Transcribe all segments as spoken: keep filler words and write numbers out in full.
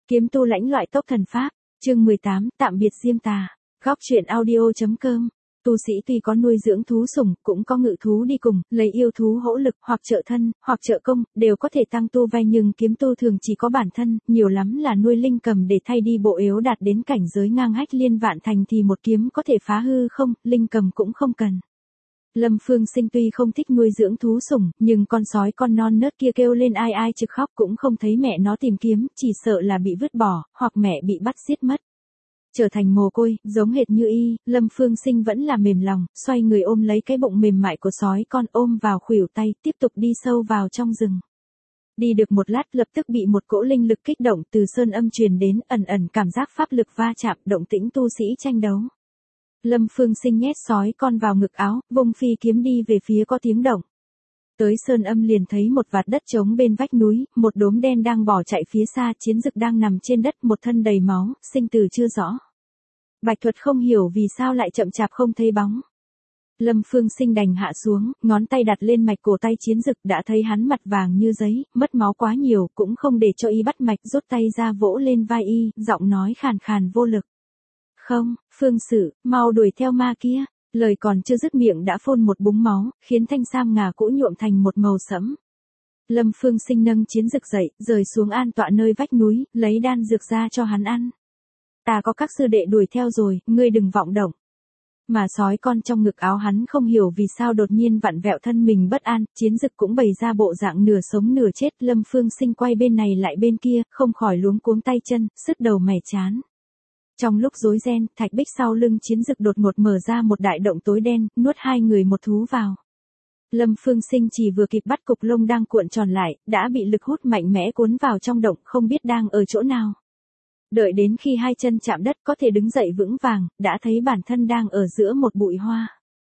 Kiếm tu lãnh loại tốc thần pháp, chương mười tám, tạm biệt Diêm Tà. Góc truyện audio.com. Tu sĩ tuy có nuôi dưỡng thú sủng, cũng có ngự thú đi cùng, lấy yêu thú hỗ lực, hoặc trợ thân, hoặc trợ công, đều có thể tăng tu vai, nhưng kiếm tu thường chỉ có bản thân, nhiều lắm là nuôi linh cầm để thay đi bộ yếu đạt đến cảnh giới ngang hách liên vạn thành thì một kiếm có thể phá hư không, linh cầm cũng không cần. Lâm Phương Sinh tuy không thích nuôi dưỡng thú sủng, nhưng con sói con non nớt kia kêu lên ai ai trực khóc cũng không thấy mẹ nó tìm kiếm, chỉ sợ là bị vứt bỏ, hoặc mẹ bị bắt giết mất. Trở thành mồ côi, giống hệt như y, Lâm Phương Sinh vẫn là mềm lòng, xoay người ôm lấy cái bụng mềm mại của sói con, ôm vào khuỷu tay, tiếp tục đi sâu vào trong rừng. Đi được một lát lập tức bị một cỗ linh lực kích động từ sơn âm truyền đến, ẩn ẩn cảm giác pháp lực va chạm, động tĩnh tu sĩ tranh đấu. Lâm Phương Sinh nhét sói con vào ngực áo, vung phi kiếm đi về phía có tiếng động. Tới sơn âm liền thấy một vạt đất trống bên vách núi, một đốm đen đang bỏ chạy phía xa, chiến dực đang nằm trên đất, một thân đầy máu, sinh tử chưa rõ. Bạch Thuật không hiểu vì sao lại chậm chạp không thấy bóng. Lâm Phương Sinh đành hạ xuống, ngón tay đặt lên mạch cổ tay chiến dực, đã thấy hắn mặt vàng như giấy, mất máu quá nhiều, cũng không để cho y bắt mạch, rút tay ra vỗ lên vai y, giọng nói khàn khàn vô lực. Không, Phương Sử, mau đuổi theo ma kia. Lời còn chưa dứt miệng đã phun một búng máu, khiến thanh sam ngà cũ nhuộm thành một màu sẫm. Lâm Phương Sinh nâng chiến dực dậy, rời xuống an tọa nơi vách núi, lấy đan dược ra cho hắn ăn. Ta có các sư đệ đuổi theo rồi, ngươi đừng vọng động. Mà sói con trong ngực áo hắn không hiểu vì sao đột nhiên vặn vẹo thân mình bất an, chiến dực cũng bày ra bộ dạng nửa sống nửa chết. Lâm Phương Sinh quay bên này lại bên kia, không khỏi luống cuống tay chân, sứt đầu mẻ chán. Trong lúc rối ren, thạch bích sau lưng chiến dực đột ngột mở ra một đại động tối đen, nuốt hai người một thú vào. Lâm Phương Sinh chỉ vừa kịp bắt cục lông đang cuộn tròn lại, đã bị lực hút mạnh mẽ cuốn vào trong động, không biết đang ở chỗ nào. Đợi đến khi hai chân chạm đất có thể đứng dậy vững vàng, đã thấy bản thân đang ở giữa một bụi hoa.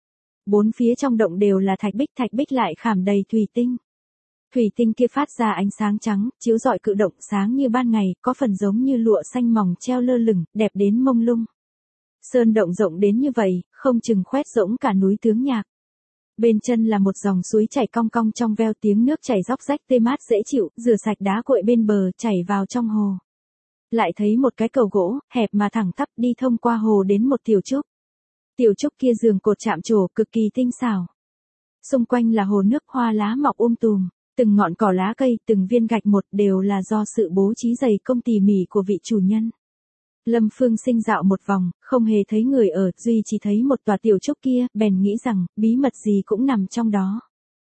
Bốn phía trong động đều là thạch bích, thạch bích lại khảm đầy thủy tinh. Thủy tinh kia phát ra ánh sáng trắng, chiếu rọi cự động sáng như ban ngày, có phần giống như lụa xanh mỏng treo lơ lửng, đẹp đến mông lung. Sơn động rộng đến như vậy, không chừng khoét rỗng cả núi Tướng Nhạc. Bên chân là một dòng suối chảy cong cong trong veo, tiếng nước chảy róc rách tê mát dễ chịu, rửa sạch đá cuội bên bờ, chảy vào trong hồ. Lại thấy một cái cầu gỗ, hẹp mà thẳng tắp đi thông qua hồ đến một tiểu trúc. Tiểu trúc kia giường cột chạm trổ cực kỳ tinh xảo. Xung quanh là hồ nước, hoa lá mọc um tùm. Từng ngọn cỏ lá cây, từng viên gạch một đều là do sự bố trí dày công tỉ mỉ của vị chủ nhân. Lâm Phương Sinh dạo một vòng, không hề thấy người ở, duy chỉ thấy một tòa tiểu trúc kia, bèn nghĩ rằng, bí mật gì cũng nằm trong đó.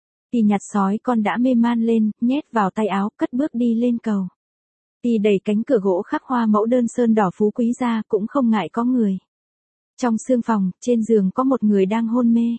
Y nhặt sói con đã mê man lên, nhét vào tay áo, cất bước đi lên cầu. Y đẩy cánh cửa gỗ khắc hoa mẫu đơn sơn đỏ phú quý ra, cũng không ngại có người. Trong sương phòng, trên giường có một người đang hôn mê.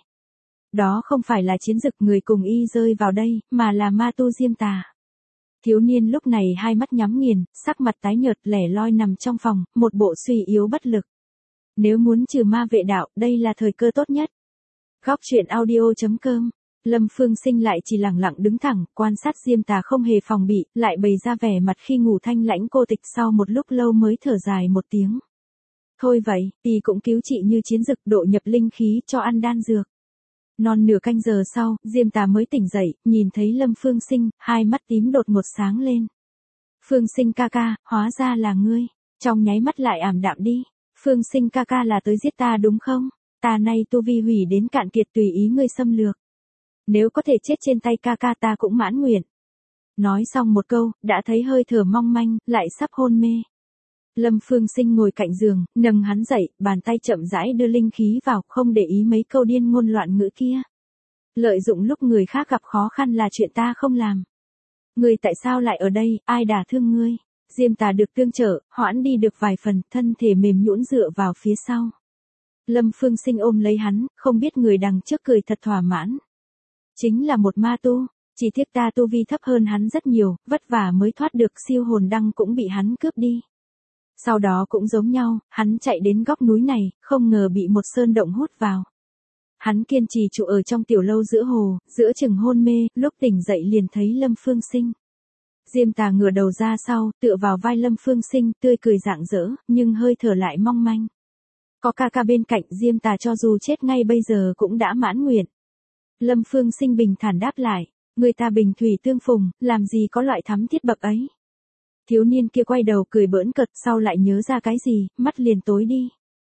Đó không phải là chiến dực người cùng y rơi vào đây, mà là ma tu Diêm Tà. Thiếu niên lúc này hai mắt nhắm nghiền, sắc mặt tái nhợt lẻ loi nằm trong phòng, một bộ suy yếu bất lực. Nếu muốn trừ ma vệ đạo, đây là thời cơ tốt nhất. Góc truyện audio.com. Lâm Phương Sinh lại chỉ lặng lặng đứng thẳng, quan sát Diêm Tà không hề phòng bị, lại bày ra vẻ mặt khi ngủ thanh lãnh cô tịch, sau một lúc lâu mới thở dài một tiếng. Thôi vậy, y cũng cứu trị như chiến dực, độ nhập linh khí cho ăn đan dược. Non nửa canh giờ sau, Diêm Tà mới tỉnh dậy, nhìn thấy Lâm Phương Sinh, hai mắt tím đột ngột sáng lên. Phương Sinh ca ca, hóa ra là ngươi. Trong nháy mắt lại ảm đạm đi. Phương Sinh ca ca là tới giết ta đúng không? Ta nay tu vi hủy đến cạn kiệt, tùy ý ngươi xâm lược. Nếu có thể chết trên tay ca ca ta cũng mãn nguyện. Nói xong một câu, đã thấy hơi thở mong manh, lại sắp hôn mê. Lâm Phương Sinh ngồi cạnh giường, nâng hắn dậy, bàn tay chậm rãi đưa linh khí vào, không để ý mấy câu điên ngôn loạn ngữ kia. Lợi dụng lúc người khác gặp khó khăn là chuyện ta không làm. Ngươi tại sao lại ở đây, ai đả thương ngươi? Diêm Tà được tương trợ, hoãn đi được vài phần, thân thể mềm nhũn dựa vào phía sau. Lâm Phương Sinh ôm lấy hắn, không biết người đằng trước cười thật thỏa mãn. Chính là một ma tu, chỉ tiếc ta tu vi thấp hơn hắn rất nhiều, vất vả mới thoát được, siêu hồn đăng cũng bị hắn cướp đi. Sau đó cũng giống nhau, hắn chạy đến góc núi này, không ngờ bị một sơn động hút vào. Hắn kiên trì trụ ở trong tiểu lâu giữa hồ, giữa chừng hôn mê, lúc tỉnh dậy liền thấy Lâm Phương Sinh. Diêm Tà ngửa đầu ra sau, tựa vào vai Lâm Phương Sinh, tươi cười rạng rỡ, nhưng hơi thở lại mong manh. Có ca ca bên cạnh, Diêm Tà cho dù chết ngay bây giờ cũng đã mãn nguyện. Lâm Phương Sinh bình thản đáp lại, người ta bình thủy tương phùng, làm gì có loại thắm thiết bậc ấy. Thiếu niên kia quay đầu cười bỡn cợt, sau lại nhớ ra cái gì, mắt liền tối đi.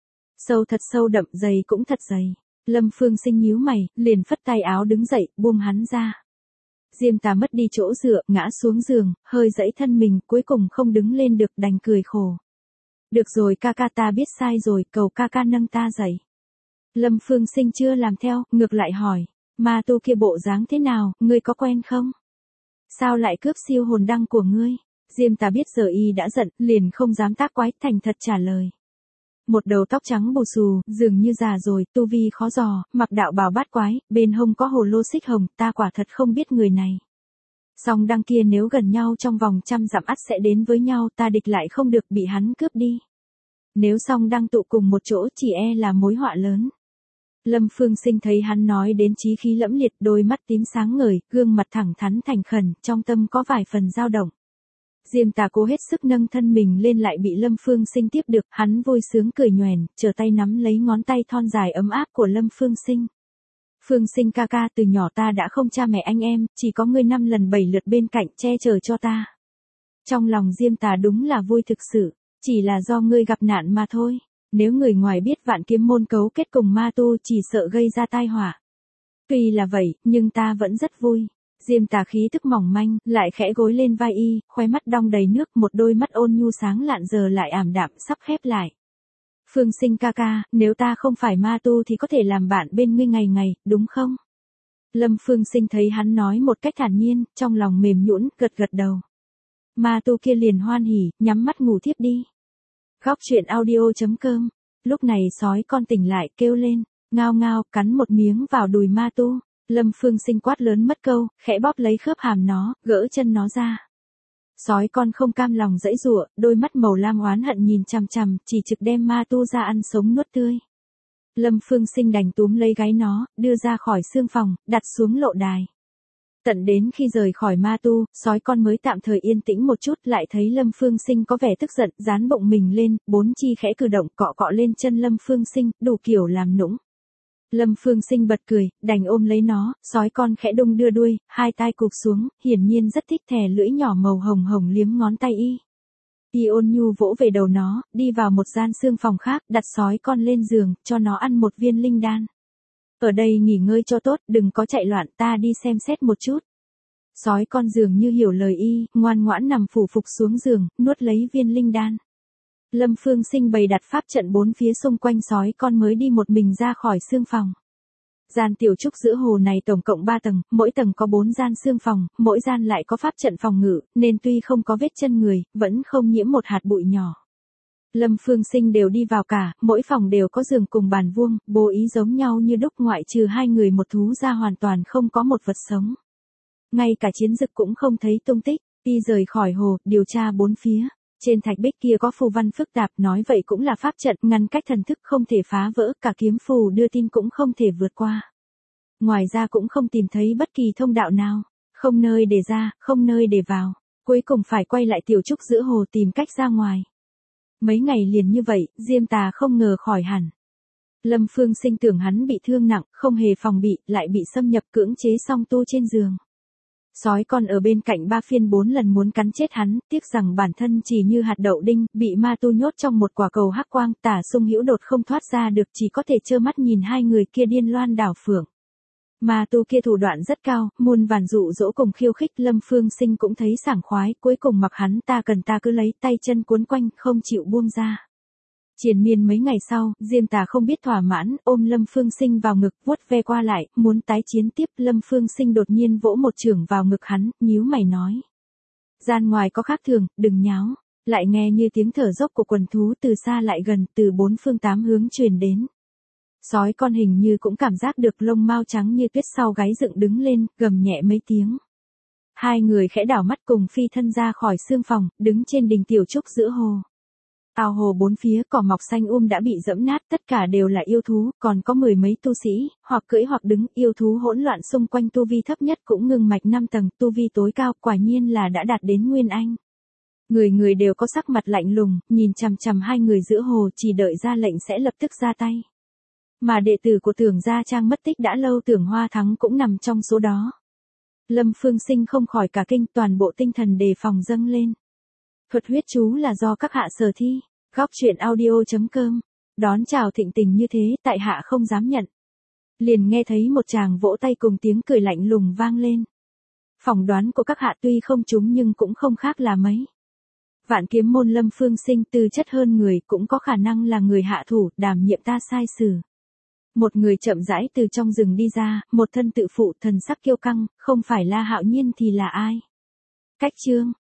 Sâu thật sâu đậm, dày cũng thật dày. Lâm Phương Sinh nhíu mày, liền phất tay áo đứng dậy, buông hắn ra. Diêm Tà mất đi chỗ dựa, ngã xuống giường, hơi dẫy thân mình, cuối cùng không đứng lên được, đành cười khổ. Được rồi ca ca, ta biết sai rồi, cầu ca ca nâng ta dậy. Lâm Phương Sinh chưa làm theo, ngược lại hỏi, ma tu kia bộ dáng thế nào, ngươi có quen không? Sao lại cướp siêu hồn đăng của ngươi? Diêm Tà biết giờ y đã giận, liền không dám tác quái, thành thật trả lời. Một đầu tóc trắng bù xù, dường như già rồi, tu vi khó dò, mặc đạo bào bát quái, bên hông có hồ lô xích hồng, ta quả thật không biết người này. Song đăng kia nếu gần nhau trong vòng trăm dặm ắt sẽ đến với nhau, ta địch lại không được, bị hắn cướp đi. Nếu song đăng tụ cùng một chỗ chỉ e là mối họa lớn. Lâm Phương Sinh thấy hắn nói đến chí khí lẫm liệt, đôi mắt tím sáng ngời, gương mặt thẳng thắn thành khẩn, trong tâm có vài phần dao động. Diêm Tà cố hết sức nâng thân mình lên lại bị Lâm Phương Sinh tiếp được, hắn vui sướng cười nhoẻn, trở tay nắm lấy ngón tay thon dài ấm áp của Lâm Phương Sinh. Phương Sinh ca ca, từ nhỏ ta đã không cha mẹ anh em, chỉ có ngươi năm lần bảy lượt bên cạnh che chở cho ta. Trong lòng Diêm Tà đúng là vui thực sự, chỉ là do ngươi gặp nạn mà thôi. Nếu người ngoài biết Vạn Kiếm môn cấu kết cùng ma tu chỉ sợ gây ra tai họa. Tuy là vậy, nhưng ta vẫn rất vui. Diêm Tà khí tức mỏng manh, lại khẽ gối lên vai y, khóe mắt đong đầy nước, một đôi mắt ôn nhu sáng lạn giờ lại ảm đạm sắp khép lại. Phương Sinh ca ca, nếu ta không phải ma tu thì có thể làm bạn bên ngươi ngày ngày, đúng không? Lâm Phương Sinh thấy hắn nói một cách thản nhiên, trong lòng mềm nhũn, gật gật đầu. Ma tu kia liền hoan hỉ, nhắm mắt ngủ thiếp đi. Góc truyện audio chấm com. Lúc này sói con tỉnh lại, kêu lên, ngao ngao, cắn một miếng vào đùi ma tu. Lâm Phương Sinh quát lớn mất câu, khẽ bóp lấy khớp hàm nó, gỡ chân nó ra. Sói con không cam lòng giãy giụa, đôi mắt màu lam oán hận nhìn chằm chằm, chỉ trực đem ma tu ra ăn sống nuốt tươi. Lâm Phương Sinh đành túm lấy gáy nó, đưa ra khỏi xương phòng, đặt xuống lộ đài. Tận đến khi rời khỏi ma tu, sói con mới tạm thời yên tĩnh một chút, lại thấy Lâm Phương Sinh có vẻ tức giận, dán bụng mình lên, bốn chi khẽ cử động, cọ cọ lên chân Lâm Phương Sinh, đủ kiểu làm nũng. Lâm Phương Sinh bật cười, đành ôm lấy nó, sói con khẽ đung đưa đuôi, hai tai cụp xuống, hiển nhiên rất thích thè lưỡi nhỏ màu hồng hồng liếm ngón tay y. Y ôn nhu vỗ về đầu nó, đi vào một gian xương phòng khác, đặt sói con lên giường, cho nó ăn một viên linh đan. Ở đây nghỉ ngơi cho tốt, đừng có chạy loạn, ta đi xem xét một chút. Sói con dường như hiểu lời y, ngoan ngoãn nằm phủ phục xuống giường, nuốt lấy viên linh đan. Lâm Phương Sinh bày đặt pháp trận bốn phía xung quanh sói con mới đi một mình ra khỏi xương phòng. Gian tiểu trúc giữa hồ này tổng cộng ba tầng, mỗi tầng có bốn gian xương phòng, mỗi gian lại có pháp trận phòng ngự, nên tuy không có vết chân người, vẫn không nhiễm một hạt bụi nhỏ. Lâm Phương Sinh đều đi vào cả, mỗi phòng đều có giường cùng bàn vuông, bố ý giống nhau như đúc, ngoại trừ hai người một thú ra hoàn toàn không có một vật sống. Ngay cả chiến dực cũng không thấy tung tích, đi rời khỏi hồ, điều tra bốn phía. Trên thạch bích kia có phù văn phức tạp, nói vậy cũng là pháp trận, ngăn cách thần thức không thể phá vỡ, cả kiếm phù đưa tin cũng không thể vượt qua. Ngoài ra cũng không tìm thấy bất kỳ thông đạo nào, không nơi để ra, không nơi để vào, cuối cùng phải quay lại tiểu trúc giữa hồ tìm cách ra ngoài. Mấy ngày liền như vậy, Diêm Tà không ngờ khỏi hẳn. Lâm Phương Sinh tưởng hắn bị thương nặng, không hề phòng bị, lại bị xâm nhập cưỡng chế song tu trên giường. Sói con ở bên cạnh ba phiên bốn lần muốn cắn chết hắn, tiếc rằng bản thân chỉ như hạt đậu đinh, bị ma tu nhốt trong một quả cầu hắc quang, Tả Sung Hữu Đột không thoát ra được, chỉ có thể trơ mắt nhìn hai người kia điên loan đảo phượng. Ma tu kia thủ đoạn rất cao, muôn vàn dụ dỗ cùng khiêu khích, Lâm Phương Sinh cũng thấy sảng khoái, cuối cùng mặc hắn ta cần ta cứ lấy, tay chân cuốn quanh, không chịu buông ra. Triền miên mấy ngày sau, Diêm Tà không biết thỏa mãn, ôm Lâm Phương Sinh vào ngực, vuốt ve qua lại, muốn tái chiến tiếp. Lâm Phương Sinh đột nhiên vỗ một chưởng vào ngực hắn, nhíu mày nói. Gian ngoài có khác thường, đừng nháo. Lại nghe như tiếng thở dốc của quần thú từ xa lại gần, từ bốn phương tám hướng truyền đến. Sói con hình như cũng cảm giác được, lông mao trắng như tuyết sau gáy dựng đứng lên, gầm nhẹ mấy tiếng. Hai người khẽ đảo mắt cùng phi thân ra khỏi xương phòng, đứng trên đỉnh tiểu trúc giữa hồ. Ao hồ bốn phía cỏ mọc xanh um đã bị dẫm nát, tất cả đều là yêu thú, còn có mười mấy tu sĩ, hoặc cưỡi hoặc đứng, yêu thú hỗn loạn xung quanh, tu vi thấp nhất cũng ngưng mạch năm tầng, tu vi tối cao quả nhiên là đã đạt đến Nguyên Anh. Người người đều có sắc mặt lạnh lùng, nhìn chằm chằm hai người giữa hồ, chỉ đợi ra lệnh sẽ lập tức ra tay. Mà đệ tử của Tưởng Gia Trang mất tích đã lâu, Tưởng Hoa Thắng cũng nằm trong số đó. Lâm Phương Sinh không khỏi cả kinh, toàn bộ tinh thần đề phòng dâng lên. Thuật huyết chú là do các hạ sở thi. Góc truyện audio.com. Đón chào thịnh tình như thế, tại hạ không dám nhận. Liền nghe thấy một chàng vỗ tay cùng tiếng cười lạnh lùng vang lên. Phỏng đoán của các hạ tuy không trúng nhưng cũng không khác là mấy. Vạn kiếm môn Lâm Phương Sinh tư chất hơn người, cũng có khả năng là người hạ thủ, đảm nhiệm ta sai xử. Một người chậm rãi từ trong rừng đi ra, một thân tự phụ, thần sắc kiêu căng, không phải La Hạo Nhiên thì là ai? Cách chương,